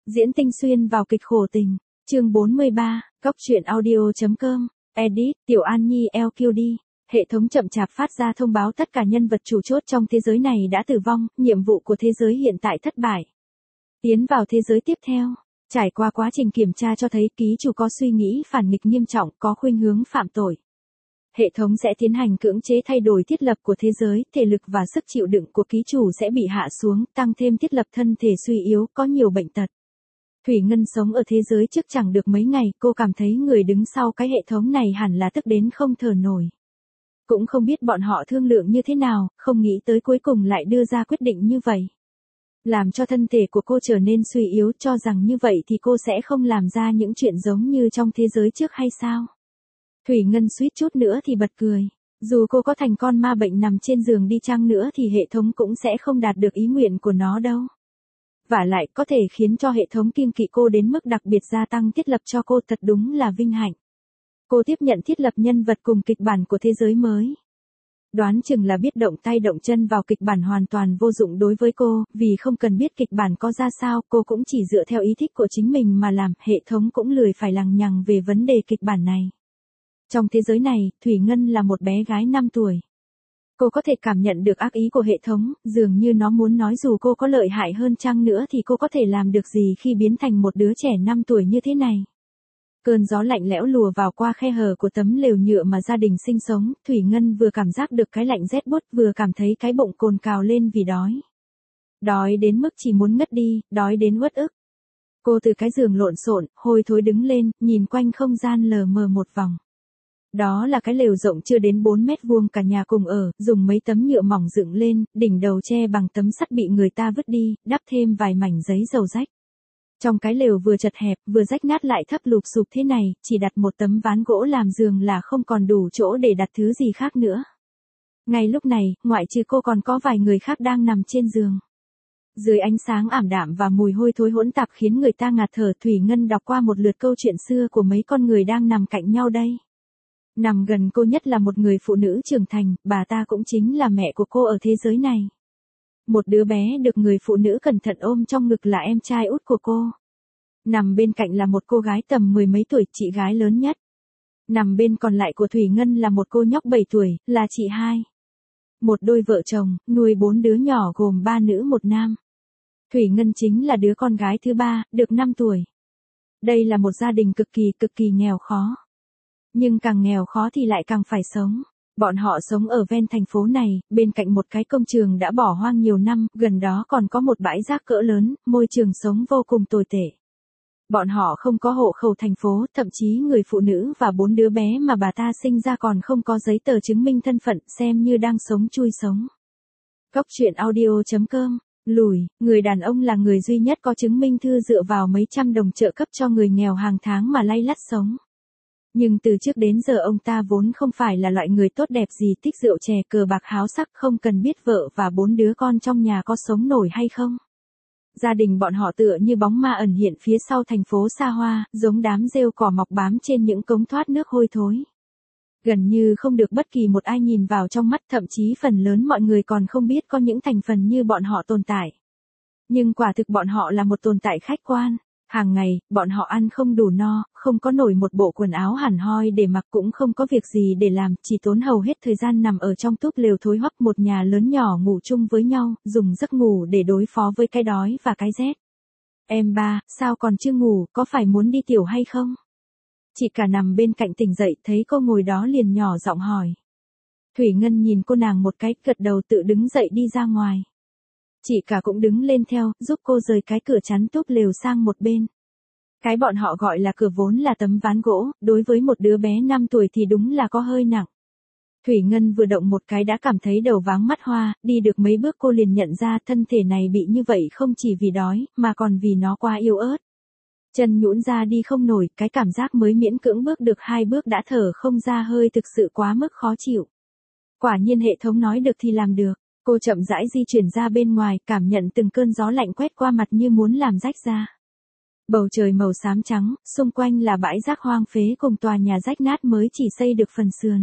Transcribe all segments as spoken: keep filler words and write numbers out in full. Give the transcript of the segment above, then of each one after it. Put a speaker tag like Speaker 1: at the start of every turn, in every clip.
Speaker 1: Diễn tinh xuyên vào kịch khổ tình. Chương bốn mươi ba, Cóc truyện audio.com. Edit, Tiểu An Nhi lờ quy đê. Hệ thống chậm chạp phát ra thông báo tất cả nhân vật chủ chốt trong thế giới này đã tử vong, nhiệm vụ của thế giới hiện tại thất bại. Tiến vào thế giới tiếp theo. Trải qua quá trình kiểm tra cho thấy ký chủ có suy nghĩ phản nghịch nghiêm trọng, có khuynh hướng phạm tội. Hệ thống sẽ tiến hành cưỡng chế thay đổi thiết lập của thế giới, thể lực và sức chịu đựng của ký chủ sẽ bị hạ xuống, tăng thêm thiết lập thân thể suy yếu, có nhiều bệnh tật. Thủy Ngân sống ở thế giới trước chẳng được mấy ngày, cô cảm thấy người đứng sau cái hệ thống này hẳn là tức đến không thở nổi. Cũng không biết bọn họ thương lượng như thế nào, không nghĩ tới cuối cùng lại đưa ra quyết định như vậy. Làm cho thân thể của cô trở nên suy yếu, cho rằng như vậy thì cô sẽ không làm ra những chuyện giống như trong thế giới trước hay sao? Thủy Ngân suýt chút nữa thì bật cười. Dù cô có thành con ma bệnh nằm trên giường đi chăng nữa thì hệ thống cũng sẽ không đạt được ý nguyện của nó đâu. Vả lại có thể khiến cho hệ thống kiêng kỵ cô đến mức đặc biệt gia tăng thiết lập cho cô thật đúng là vinh hạnh. Cô tiếp nhận thiết lập nhân vật cùng kịch bản của thế giới mới. Đoán chừng là biết động tay động chân vào kịch bản hoàn toàn vô dụng đối với cô, vì không cần biết kịch bản có ra sao, cô cũng chỉ dựa theo ý thích của chính mình mà làm, hệ thống cũng lười phải lằng nhằng về vấn đề kịch bản này. Trong thế giới này, Thủy Ngân là một bé gái năm tuổi. Cô có thể cảm nhận được ác ý của hệ thống, dường như nó muốn nói dù cô có lợi hại hơn chăng nữa thì cô có thể làm được gì khi biến thành một đứa trẻ năm tuổi như thế này. Cơn gió lạnh lẽo lùa vào qua khe hở của tấm lều nhựa mà gia đình sinh sống, Thủy Ngân vừa cảm giác được cái lạnh rét buốt vừa cảm thấy cái bụng cồn cào lên vì đói. Đói đến mức chỉ muốn ngất đi, đói đến uất ức. Cô từ cái giường lộn xộn, hôi thối đứng lên, nhìn quanh không gian lờ mờ một vòng. Đó là cái lều rộng chưa đến bốn mét vuông cả nhà cùng ở, dùng mấy tấm nhựa mỏng dựng lên, đỉnh đầu che bằng tấm sắt bị người ta vứt đi, đắp thêm vài mảnh giấy dầu rách. Trong cái lều vừa chật hẹp, vừa rách nát lại thấp lụp sụp thế này, chỉ đặt một tấm ván gỗ làm giường là không còn đủ chỗ để đặt thứ gì khác nữa. Ngay lúc này, ngoại trừ cô còn có vài người khác đang nằm trên giường. Dưới ánh sáng ảm đạm và mùi hôi thối hỗn tạp khiến người ta ngạt thở, Thủy Ngân đọc qua một lượt câu chuyện xưa của mấy con người đang nằm cạnh nhau đây. Nằm gần cô nhất là một người phụ nữ trưởng thành, bà ta cũng chính là mẹ của cô ở thế giới này. Một đứa bé được người phụ nữ cẩn thận ôm trong ngực là em trai út của cô. Nằm bên cạnh là một cô gái tầm mười mấy tuổi, chị gái lớn nhất. Nằm bên còn lại của Thủy Ngân là một cô nhóc bảy tuổi, là chị hai. Một đôi vợ chồng, nuôi bốn đứa nhỏ gồm ba nữ một nam. Thủy Ngân chính là đứa con gái thứ ba, được năm tuổi. Đây là một gia đình cực kỳ cực kỳ nghèo khó. Nhưng càng nghèo khó thì lại càng phải sống. Bọn họ sống ở ven thành phố này, bên cạnh một cái công trường đã bỏ hoang nhiều năm, gần đó còn có một bãi rác cỡ lớn, môi trường sống vô cùng tồi tệ. Bọn họ không có hộ khẩu thành phố, thậm chí người phụ nữ và bốn đứa bé mà bà ta sinh ra còn không có giấy tờ chứng minh thân phận, xem như đang sống chui sống. Cóc truyện audio.com. Lùi, người đàn ông là người duy nhất có chứng minh thư dựa vào mấy trăm đồng trợ cấp cho người nghèo hàng tháng mà lay lắt sống. Nhưng từ trước đến giờ ông ta vốn không phải là loại người tốt đẹp gì, thích rượu chè cờ bạc háo sắc, không cần biết vợ và bốn đứa con trong nhà có sống nổi hay không. Gia đình bọn họ tựa như bóng ma ẩn hiện phía sau thành phố xa hoa, giống đám rêu cỏ mọc bám trên những cống thoát nước hôi thối. Gần như không được bất kỳ một ai nhìn vào trong mắt, thậm chí phần lớn mọi người còn không biết có những thành phần như bọn họ tồn tại. Nhưng quả thực bọn họ là một tồn tại khách quan. Hàng ngày, bọn họ ăn không đủ no, không có nổi một bộ quần áo hẳn hoi để mặc, cũng không có việc gì để làm, chỉ tốn hầu hết thời gian nằm ở trong túp lều thối hoắc, một nhà lớn nhỏ ngủ chung với nhau, dùng giấc ngủ để đối phó với cái đói và cái rét. Em ba, sao còn chưa ngủ, có phải muốn đi tiểu hay không? Chị cả nằm bên cạnh tỉnh dậy, thấy cô ngồi đó liền nhỏ giọng hỏi. Thủy Ngân nhìn cô nàng một cái, gật đầu tự đứng dậy đi ra ngoài. Chị cả cũng đứng lên theo, giúp cô rời cái cửa chắn túp lều sang một bên. Cái bọn họ gọi là cửa vốn là tấm ván gỗ, đối với một đứa bé năm tuổi thì đúng là có hơi nặng. Thủy Ngân vừa động một cái đã cảm thấy đầu váng mắt hoa, đi được mấy bước cô liền nhận ra thân thể này bị như vậy không chỉ vì đói, mà còn vì nó quá yếu ớt. Chân nhũn ra đi không nổi, cái cảm giác mới miễn cưỡng bước được hai bước đã thở không ra hơi thực sự quá mức khó chịu. Quả nhiên hệ thống nói được thì làm được. Cô chậm rãi di chuyển ra bên ngoài, cảm nhận từng cơn gió lạnh quét qua mặt như muốn làm rách da. Bầu trời màu xám trắng, xung quanh là bãi rác hoang phế cùng tòa nhà rách nát mới chỉ xây được phần sườn.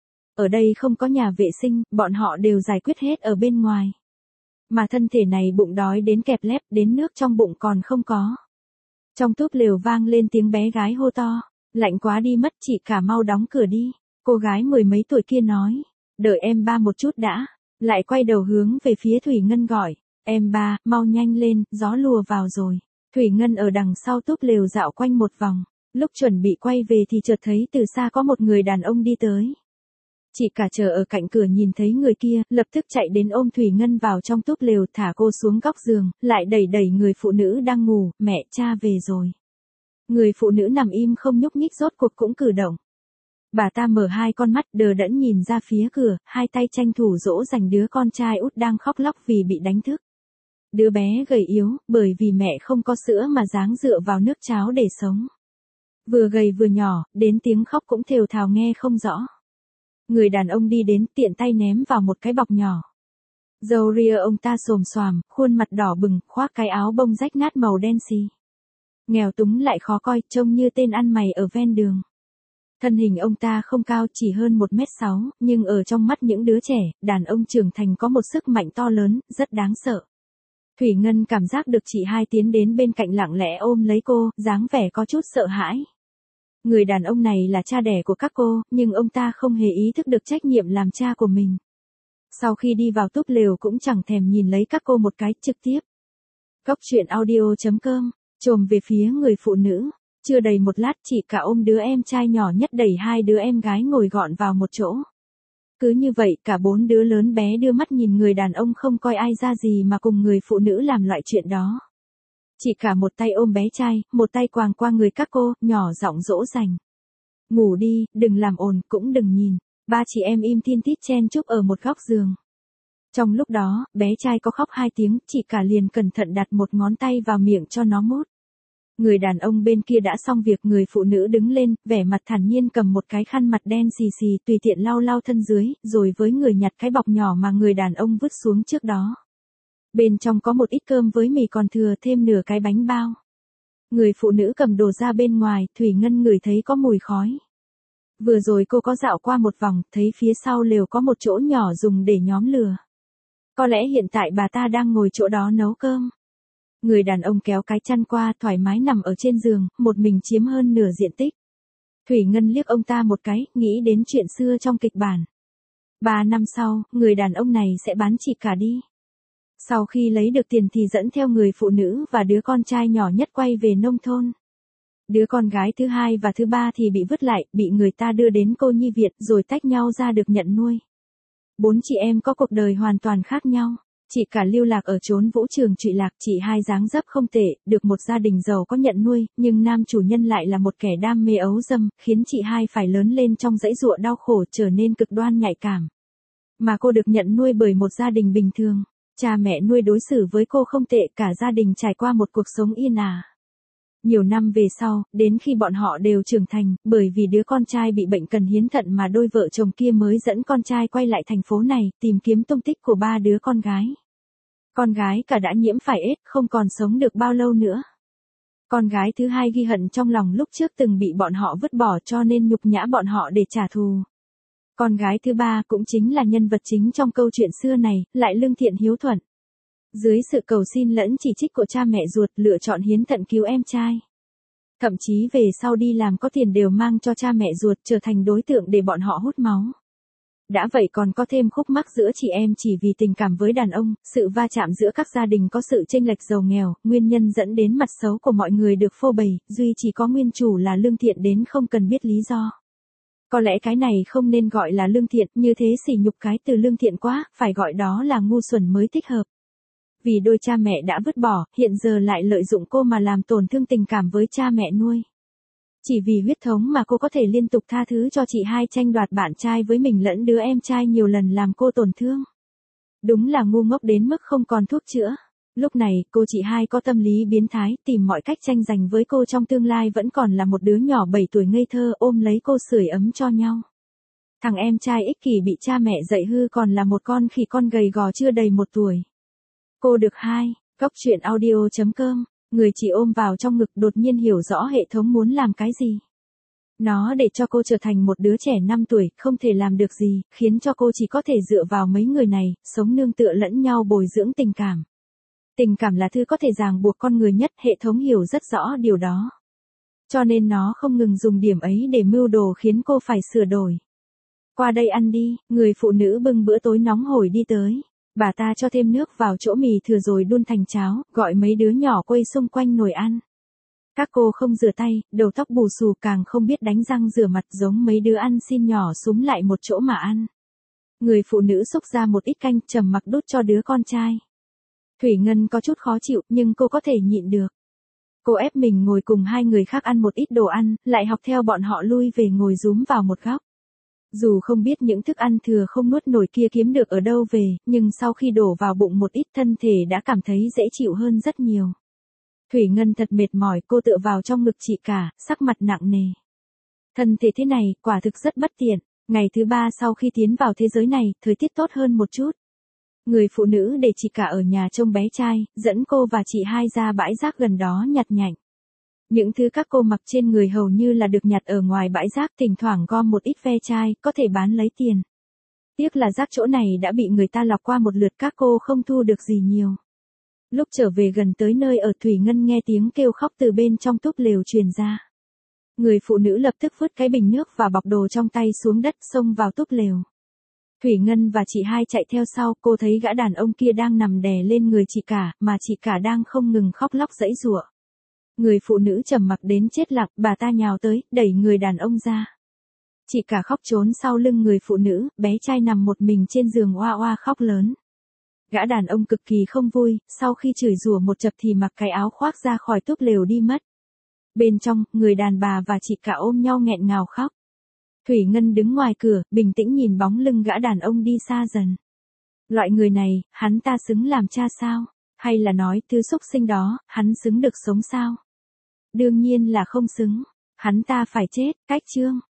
Speaker 1: Ở đây không có nhà vệ sinh, bọn họ đều giải quyết hết ở bên ngoài. Mà thân thể này bụng đói đến kẹp lép, đến nước trong bụng còn không có. Trong túp lều vang lên tiếng bé gái hô to. Lạnh quá đi mất, chị cả mau đóng cửa đi. Cô gái mười mấy tuổi kia nói. Đợi em ba một chút đã. Lại quay đầu hướng về phía Thủy Ngân gọi. Em ba, mau nhanh lên, gió lùa vào rồi. Thủy Ngân ở đằng sau túp lều dạo quanh một vòng. Lúc chuẩn bị quay về thì chợt thấy từ xa có một người đàn ông đi tới. Chị cả chờ ở cạnh cửa nhìn thấy người kia, lập tức chạy đến ôm Thủy Ngân vào trong túp lều, thả cô xuống góc giường, lại đẩy đẩy người phụ nữ đang ngủ. Mẹ, cha về rồi. Người phụ nữ nằm im không nhúc nhích rốt cuộc cũng cử động. Bà ta mở hai con mắt đờ đẫn nhìn ra phía cửa, hai tay tranh thủ dỗ dành đứa con trai út đang khóc lóc vì bị đánh thức. Đứa bé gầy yếu, bởi vì mẹ không có sữa mà dáng dựa vào nước cháo để sống. Vừa gầy vừa nhỏ, đến tiếng khóc cũng thều thào nghe không rõ. Người đàn ông đi đến, tiện tay ném vào một cái bọc nhỏ. Râu ria ông ta xồm xoàm, khuôn mặt đỏ bừng, khoác cái áo bông rách nát màu đen xì. Nghèo túng lại khó coi, trông như tên ăn mày ở ven đường. Thân hình ông ta không cao, chỉ hơn một mét sáu, nhưng ở trong mắt những đứa trẻ, đàn ông trưởng thành có một sức mạnh to lớn, rất đáng sợ. Thủy Ngân cảm giác được chị hai tiến đến bên cạnh lặng lẽ ôm lấy cô, dáng vẻ có chút sợ hãi. Người đàn ông này là cha đẻ của các cô, nhưng ông ta không hề ý thức được trách nhiệm làm cha của mình. Sau khi đi vào túp lều cũng chẳng thèm nhìn lấy các cô một cái, trực tiếp. Cóc truyện audio chấm com, chồm về phía người phụ nữ. Chưa đầy một lát chị cả ôm đứa em trai nhỏ nhất đẩy hai đứa em gái ngồi gọn vào một chỗ. Cứ như vậy cả bốn đứa lớn bé đưa mắt nhìn người đàn ông không coi ai ra gì mà cùng người phụ nữ làm loại chuyện đó. Chị cả một tay ôm bé trai, một tay quàng qua người các cô, nhỏ giọng dỗ dành. Ngủ đi, đừng làm ồn, cũng đừng nhìn. Ba chị em im tin tít chen chúc ở một góc giường. Trong lúc đó, bé trai có khóc hai tiếng, chị cả liền cẩn thận đặt một ngón tay vào miệng cho nó mút. Người đàn ông bên kia đã xong việc, người phụ nữ đứng lên, vẻ mặt thản nhiên cầm một cái khăn mặt đen xì xì tùy tiện lau lau thân dưới, rồi với người nhặt cái bọc nhỏ mà người đàn ông vứt xuống trước đó. Bên trong có một ít cơm với mì còn thừa thêm nửa cái bánh bao. Người phụ nữ cầm đồ ra bên ngoài, Thủy Ngân ngửi thấy có mùi khói. Vừa rồi cô có dạo qua một vòng, thấy phía sau lều có một chỗ nhỏ dùng để nhóm lửa. Có lẽ hiện tại bà ta đang ngồi chỗ đó nấu cơm. Người đàn ông kéo cái chăn qua, thoải mái nằm ở trên giường, một mình chiếm hơn nửa diện tích. Thủy Ngân liếc ông ta một cái, nghĩ đến chuyện xưa trong kịch bản. Ba năm sau, người đàn ông này sẽ bán chị cả đi. Sau khi lấy được tiền thì dẫn theo người phụ nữ và đứa con trai nhỏ nhất quay về nông thôn. Đứa con gái thứ hai và thứ ba thì bị vứt lại, bị người ta đưa đến cô nhi viện rồi tách nhau ra được nhận nuôi. Bốn chị em có cuộc đời hoàn toàn khác nhau. Chị cả lưu lạc ở chốn vũ trường trụy lạc, chị hai dáng dấp không tệ, được một gia đình giàu có nhận nuôi, nhưng nam chủ nhân lại là một kẻ đam mê ấu dâm, khiến chị hai phải lớn lên trong dãy giụa đau khổ, trở nên cực đoan nhạy cảm. Mà cô được nhận nuôi bởi một gia đình bình thường. Cha mẹ nuôi đối xử với cô không tệ, cả gia đình trải qua một cuộc sống yên ả. Nhiều năm về sau, đến khi bọn họ đều trưởng thành, bởi vì đứa con trai bị bệnh cần hiến thận mà đôi vợ chồng kia mới dẫn con trai quay lại thành phố này, tìm kiếm tung tích của ba đứa con gái. Con gái cả đã nhiễm phải ết, không còn sống được bao lâu nữa. Con gái thứ hai ghi hận trong lòng lúc trước từng bị bọn họ vứt bỏ cho nên nhục nhã bọn họ để trả thù. Con gái thứ ba cũng chính là nhân vật chính trong câu chuyện xưa này, lại lương thiện hiếu thuận. Dưới sự cầu xin lẫn chỉ trích của cha mẹ ruột, lựa chọn hiến thận cứu em trai. Thậm chí về sau đi làm có tiền đều mang cho cha mẹ ruột, trở thành đối tượng để bọn họ hút máu. Đã vậy còn có thêm khúc mắc giữa chị em chỉ vì tình cảm với đàn ông, sự va chạm giữa các gia đình có sự chênh lệch giàu nghèo, nguyên nhân dẫn đến mặt xấu của mọi người được phô bày, duy chỉ có nguyên chủ là lương thiện đến không cần biết lý do. Có lẽ cái này không nên gọi là lương thiện, như thế sỉ nhục cái từ lương thiện quá, phải gọi đó là ngu xuẩn mới thích hợp. Vì đôi cha mẹ đã vứt bỏ, hiện giờ lại lợi dụng cô mà làm tổn thương tình cảm với cha mẹ nuôi. Chỉ vì huyết thống mà cô có thể liên tục tha thứ cho chị hai tranh đoạt bạn trai với mình lẫn đứa em trai nhiều lần làm cô tổn thương. Đúng là ngu ngốc đến mức không còn thuốc chữa. Lúc này, cô chị hai có tâm lý biến thái, tìm mọi cách tranh giành với cô trong tương lai vẫn còn là một đứa nhỏ bảy tuổi ngây thơ ôm lấy cô sưởi ấm cho nhau. Thằng em trai ích kỷ bị cha mẹ dạy hư còn là một con khỉ con gầy gò chưa đầy một tuổi. Cô được hai, cóc truyện audio chấm com, người chị ôm vào trong ngực đột nhiên hiểu rõ hệ thống muốn làm cái gì. Nó để cho cô trở thành một đứa trẻ năm tuổi, không thể làm được gì, khiến cho cô chỉ có thể dựa vào mấy người này, sống nương tựa lẫn nhau bồi dưỡng tình cảm. Tình cảm là thứ có thể ràng buộc con người nhất, hệ thống hiểu rất rõ điều đó. Cho nên nó không ngừng dùng điểm ấy để mưu đồ khiến cô phải sửa đổi. Qua đây ăn đi, người phụ nữ bưng bữa tối nóng hổi đi tới. Bà ta cho thêm nước vào chỗ mì thừa rồi đun thành cháo, gọi mấy đứa nhỏ quây xung quanh nồi ăn. Các cô không rửa tay, đầu tóc bù xù, càng không biết đánh răng rửa mặt, giống mấy đứa ăn xin nhỏ súm lại một chỗ mà ăn. Người phụ nữ xúc ra một ít canh, trầm mặc đút cho đứa con trai. Thủy Ngân có chút khó chịu, nhưng cô có thể nhịn được. Cô ép mình ngồi cùng hai người khác ăn một ít đồ ăn, lại học theo bọn họ lui về ngồi rúm vào một góc. Dù không biết những thức ăn thừa không nuốt nổi kia kiếm được ở đâu về, nhưng sau khi đổ vào bụng một ít, thân thể đã cảm thấy dễ chịu hơn rất nhiều. Thủy Ngân thật mệt mỏi, cô tựa vào trong ngực chị cả, sắc mặt nặng nề. Thân thể thế này, quả thực rất bất tiện. Ngày thứ ba sau khi tiến vào thế giới này, thời tiết tốt hơn một chút. Người phụ nữ để chị cả ở nhà trông bé trai, dẫn cô và chị hai ra bãi rác gần đó nhặt nhạnh. Những thứ các cô mặc trên người hầu như là được nhặt ở ngoài bãi rác, thỉnh thoảng gom một ít ve chai, có thể bán lấy tiền. Tiếc là rác chỗ này đã bị người ta lọc qua một lượt, các cô không thu được gì nhiều. Lúc trở về gần tới nơi ở, Thủy Ngân nghe tiếng kêu khóc từ bên trong túp lều truyền ra. Người phụ nữ lập tức vứt cái bình nước và bọc đồ trong tay xuống đất, xông vào túp lều. Thủy Ngân và chị hai chạy theo sau, cô thấy gã đàn ông kia đang nằm đè lên người chị cả, mà chị cả đang không ngừng khóc lóc giãy giụa. Người phụ nữ trầm mặc đến chết lặng, bà ta nhào tới, đẩy người đàn ông ra. Chị cả khóc trốn sau lưng người phụ nữ, bé trai nằm một mình trên giường oa oa khóc lớn. Gã đàn ông cực kỳ không vui, sau khi chửi rủa một chập thì mặc cái áo khoác ra khỏi túp lều đi mất. Bên trong, người đàn bà và chị cả ôm nhau nghẹn ngào khóc. Thủy Ngân đứng ngoài cửa, bình tĩnh nhìn bóng lưng gã đàn ông đi xa dần. Loại người này, hắn ta xứng làm cha sao? Hay là nói, thứ xúc sinh đó, hắn xứng được sống sao? Đương nhiên là không xứng. Hắn ta phải chết, cách chương.